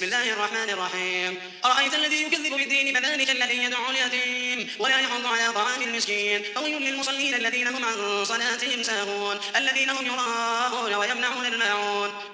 بسم الله الرحمن الرحيم أرأيت الذي يكذب بالدين فذلك الذي يدعو اليتيم ولا يحض على طعام المسكين فويل للمصلين الذين هم عن صلاتهم ساهون الذين هم يراءون ويمنعون الماعون